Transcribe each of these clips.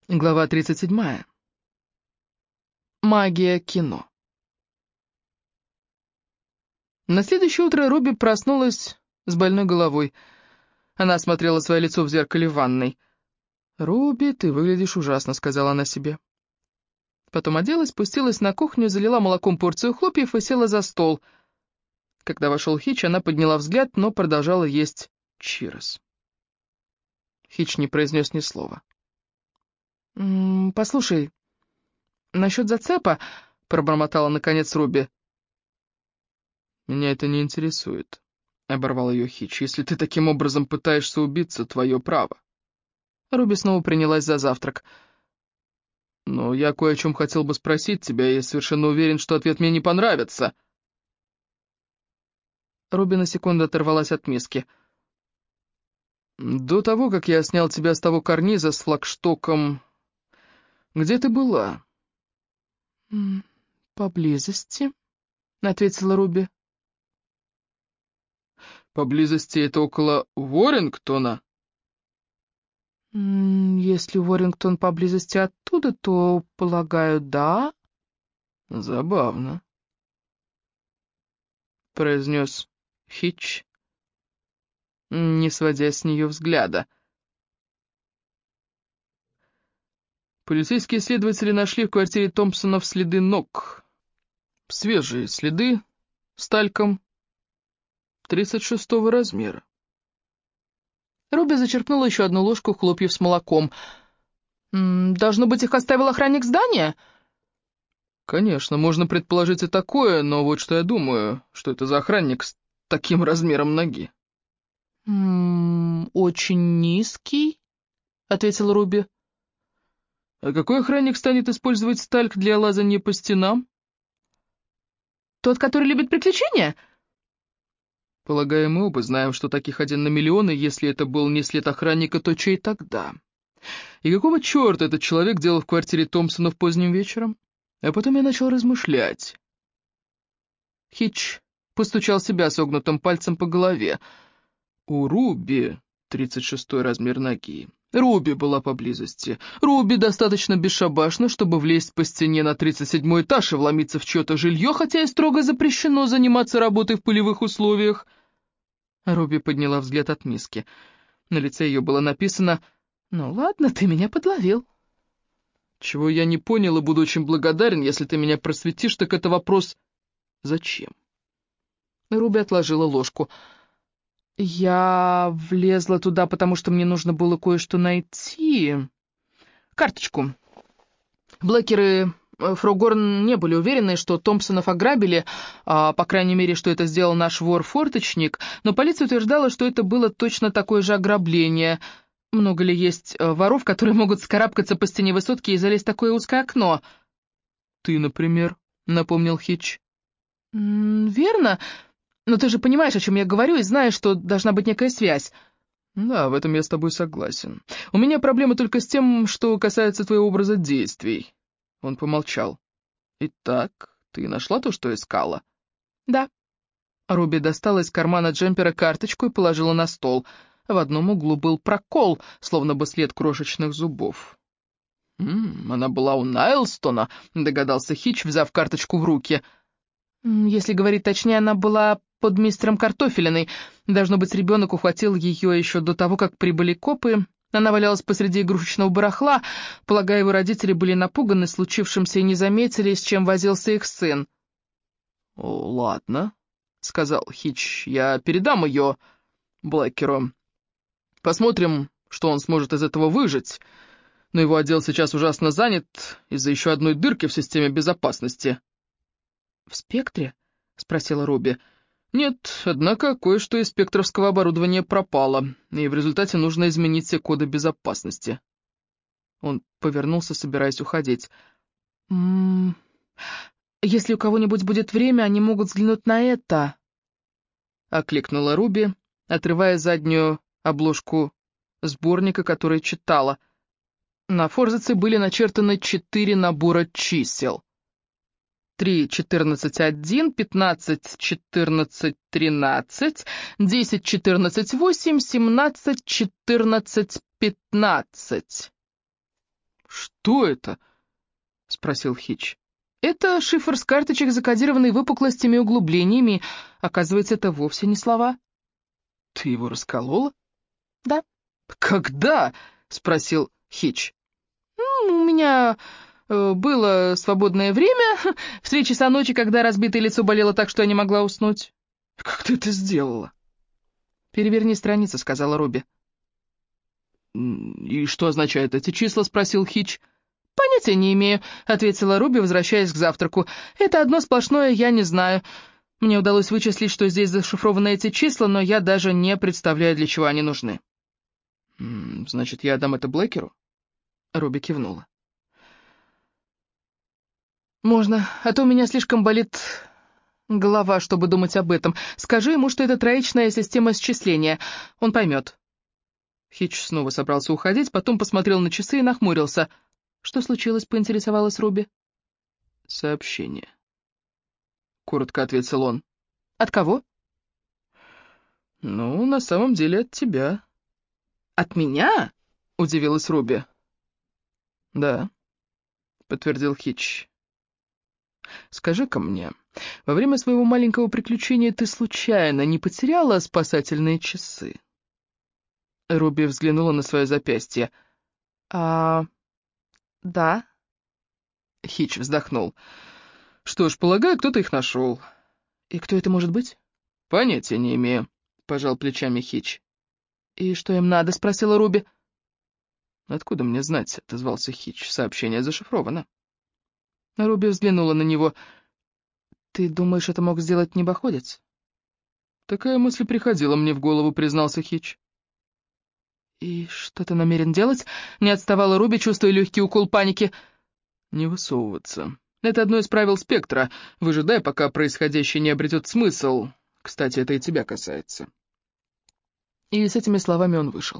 Глава 37. Магия кино. На следующее утро Руби проснулась с больной головой. Она осмотрела свое лицо в зеркале в ванной. «Руби, ты выглядишь ужасно», — сказала она себе. Потом оделась, спустилась на кухню, залила молоком порцию хлопьев и села за стол. Когда вошел Хич, она подняла взгляд, но продолжала есть чирос. Хич не произнес ни слова. «Послушай, насчет зацепа», — пробормотала наконец Руби. «Меня это не интересует», — оборвал ее Хич. «Если ты таким образом пытаешься убиться, твое право». Руби снова принялась за завтрак. «Но я кое о чем хотел бы спросить тебя, и я совершенно уверен, что ответ мне не понравится». Руби на секунду оторвалась от миски. «До того, как я снял тебя с того карниза с флагштоком, где ты была?» «Поблизости», — ответила Руби. Поблизости это около Уоррингтона? «Если Уоррингтон поблизости оттуда, то, полагаю, да». Забавно, произнес Хич, не сводя с нее взгляда. Полицейские следователи нашли в квартире Томпсонов следы ног. Свежие следы с тальком 36-го размера. Руби зачерпнула еще одну ложку хлопьев с молоком. «Должно быть, их оставил охранник здания?» Конечно, можно предположить и такое, но вот что я думаю, что это за охранник с таким размером ноги. «Очень низкий», — ответил Руби. А какой охранник станет использовать стальк для лазания по стенам? «Тот, который любит приключения?» Полагаю, мы оба знаем, что таких 1 на миллион, и если это был не след охранника, то чей тогда? И какого черта этот человек делал в квартире Томпсонов поздним вечером? А потом я начал размышлять. Хич постучал себя согнутым пальцем по голове. У Руби 36-й размер ноги. Руби была поблизости. Руби достаточно бесшабашна, чтобы влезть по стене на 37-й этаж и вломиться в чье-то жилье, хотя и строго запрещено заниматься работой в полевых условиях. Руби подняла взгляд от миски. На лице ее было написано: «Ну ладно, ты меня подловил». Чего я не понял и буду очень благодарен, если ты меня просветишь, так это вопрос «зачем?». Руби отложила ложку. «Я влезла туда, потому что мне нужно было кое-что найти. Карточку. Блэкеры Фрогорн не были уверены, что Томпсонов ограбили, по крайней мере, что это сделал наш вор-форточник, но полиция утверждала, что это было точно такое же ограбление. Много ли есть воров, которые могут скарабкаться по стене высотки и залезть в такое узкое окно?» «Ты, например», — напомнил Хитч. «Верно, но ты же понимаешь, о чем я говорю, и знаешь, что должна быть некая связь». «Да, в этом я с тобой согласен. У меня проблема только с тем, что касается твоего образа действий». Он помолчал. «Итак, ты нашла то, что искала?» «Да». Руби достала из кармана джемпера карточку и положила на стол. В одном углу был прокол, словно бы след крошечных зубов. Она была у Найлстона», — догадался Хитч, взяв карточку в руки. Если говорить точнее, она была под мистером Картофелиной. Должно быть, ребенок ухватил ее еще до того, как прибыли копы. Она валялась посреди игрушечного барахла. Полагаю, его родители были напуганы случившимся и не заметили, с чем возился их сын. «О, ладно», — сказал Хитч, — «я передам ее Блэкеру. Посмотрим, что он сможет из этого выжить. Но его отдел сейчас ужасно занят из-за еще одной дырки в системе безопасности». «В спектре?» — спросила Руби. «Нет, однако кое-что из спектровского оборудования пропало, и в результате нужно изменить все коды безопасности». Он повернулся, собираясь уходить. «Если у кого-нибудь будет время, они могут взглянуть на это», — окликнула Руби, отрывая заднюю обложку сборника, который читала. На форзаце были начертаны 4 набора чисел. 3, 14, 1, 15, 14, 13, 10, 14, 8, 17, 14, 15. «Что это?» — спросил Хитч. «Это шифр с карточек, закодированный выпуклостями и углублениями. Оказывается, это вовсе не слова». «Ты его расколола?» «Да». «Когда?» — спросил Хитч. «У меня было свободное время в 3 часа ночи, когда разбитое лицо болело так, что я не могла уснуть». «Как ты это сделала?» «Переверни страницу», — сказала Руби. «И что означают эти числа?» — спросил Хитч. «Понятия не имею», — ответила Руби, возвращаясь к завтраку. «Это одно сплошное я не знаю. Мне удалось вычислить, что здесь зашифрованы эти числа, но я даже не представляю, для чего они нужны». «Значит, я отдам это Блэкеру?» Руби кивнула. «Можно, а то у меня слишком болит голова, чтобы думать об этом. Скажи ему, что это троичная система счисления. Он поймет». Хитч снова собрался уходить, потом посмотрел на часы и нахмурился. «Что случилось?» — поинтересовалась Руби. «Сообщение», — коротко ответил он. «От кого?» «Ну, на самом деле от тебя». «От меня?» — удивилась Руби. «Да», — подтвердил Хитч. «Скажи-ка мне, во время своего маленького приключения ты случайно не потеряла спасательные часы?» Руби взглянула на свое запястье. «Да». Хитч вздохнул. «Что ж, полагаю, кто-то их нашел». «И кто это может быть?» «Понятия не имею», — пожал плечами Хитч. «И что им надо?» — спросила Руби. «Откуда мне знать?» — отозвался Хитч. «Сообщение зашифровано». Руби взглянула на него. «Ты думаешь, это мог сделать небоходец?» «Такая мысль приходила мне в голову», — признался Хитч. «И что ты намерен делать?» — не отставала Руби, чувствуя легкий укол паники. «Не высовываться. Это одно из правил спектра. Выжидай, пока происходящее не обретет смысл. Кстати, это и тебя касается». И с этими словами он вышел.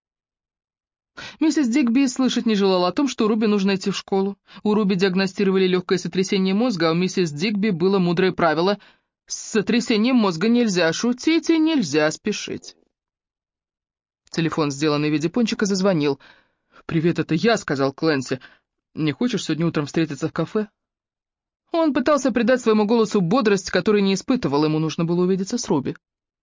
Миссис Дигби слышать не желала о том, что Руби нужно идти в школу. У Руби диагностировали легкое сотрясение мозга, а у миссис Дигби было мудрое правило: с сотрясением мозга нельзя шутить и нельзя спешить. Телефон, сделанный в виде пончика, зазвонил. «Привет, это я», — сказал Клэнси. «Не хочешь сегодня утром встретиться в кафе?» Он пытался придать своему голосу бодрость, которой не испытывал, ему нужно было увидеться с Руби.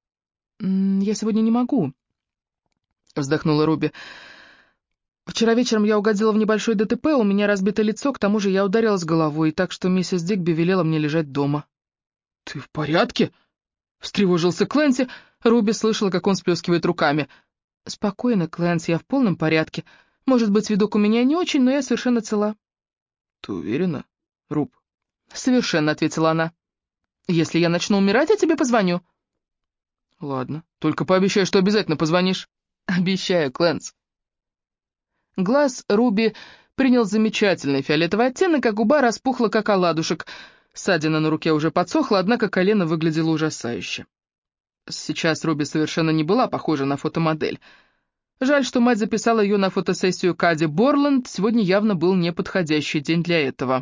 «Я сегодня не могу», — вздохнула Руби. «Вчера вечером я угодила в небольшой ДТП, у меня разбито лицо, к тому же я ударилась головой, так что миссис Дигби велела мне лежать дома». «Ты в порядке?» — встревожился Клэнси. Руби слышала, как он сплескивает руками. «Спокойно, Клэнси, я в полном порядке. Может быть, видок у меня не очень, но я совершенно цела». «Ты уверена, Руб?» «Совершенно», — ответила она. «Если я начну умирать, я тебе позвоню». «Ладно, только пообещай, что обязательно позвонишь». «Обещаю, Клэнс». Глаз Руби принял замечательный фиолетовый оттенок, а губа распухла, как оладушек. Ссадина на руке уже подсохла, однако колено выглядело ужасающе. Сейчас Руби совершенно не была похожа на фотомодель. Жаль, что мать записала ее на фотосессию к Аде Борланд, сегодня явно был неподходящий день для этого.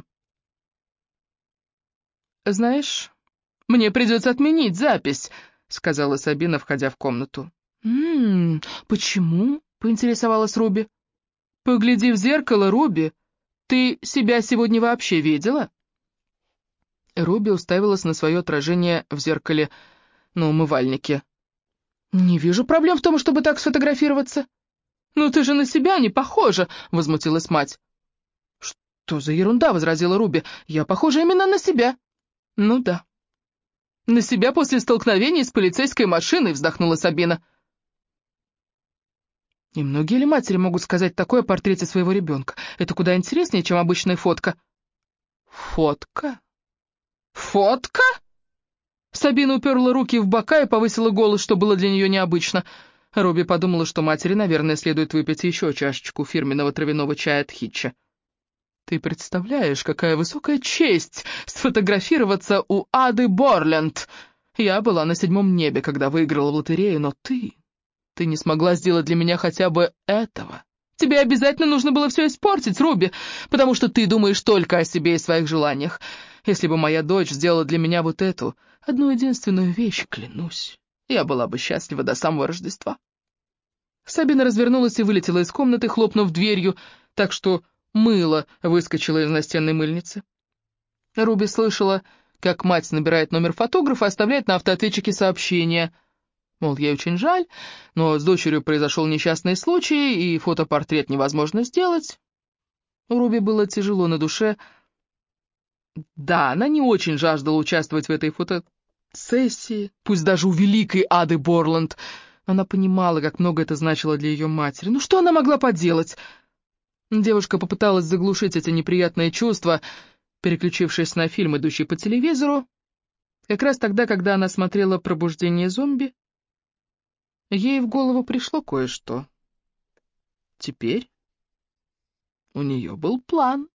«Знаешь, мне придется отменить запись», — сказала Сабина, входя в комнату. Почему?» — поинтересовалась Руби. «Погляди в зеркало, Руби. Ты себя сегодня вообще видела?» Руби уставилась на свое отражение в зеркале на умывальнике. «Не вижу проблем в том, чтобы так сфотографироваться». «Ну ты же на себя не похожа», — возмутилась мать. «Что за ерунда?» — возразила Руби. «Я похожа именно на себя». «Ну да». «На себя после столкновения с полицейской машиной», — вздохнула Сабина. И многие ли матери могут сказать такое о портрете своего ребенка? Это куда интереснее, чем обычная фотка. «Фотка? Фотка?» Сабина уперла руки в бока и повысила голос, что было для нее необычно. Руби подумала, что матери, наверное, следует выпить еще чашечку фирменного травяного чая от Хитча. «Ты представляешь, какая высокая честь сфотографироваться у Ады Борленд! Я была на 7-м небе, когда выиграла в лотерею, но ты не смогла сделать для меня хотя бы этого. Тебе обязательно нужно было все испортить, Руби, потому что ты думаешь только о себе и своих желаниях. Если бы моя дочь сделала для меня вот эту одну единственную вещь, клянусь, я была бы счастлива до самого Рождества». Сабина развернулась и вылетела из комнаты, хлопнув дверью, так что мыло выскочило из настенной мыльницы. Руби слышала, как мать набирает номер фотографа и оставляет на автоответчике сообщение. Мол, ей очень жаль, но с дочерью произошел несчастный случай, и фотопортрет невозможно сделать. У Руби было тяжело на душе. Да, она не очень жаждала участвовать в этой фотосессии, пусть даже у великой Ады Борланд. Она понимала, как много это значило для ее матери. Ну что она могла поделать? Девушка попыталась заглушить эти неприятные чувства, переключившись на фильм, идущий по телевизору. Как раз тогда, когда она смотрела «Пробуждение зомби», ей в голову пришло кое-что. Теперь у нее был план.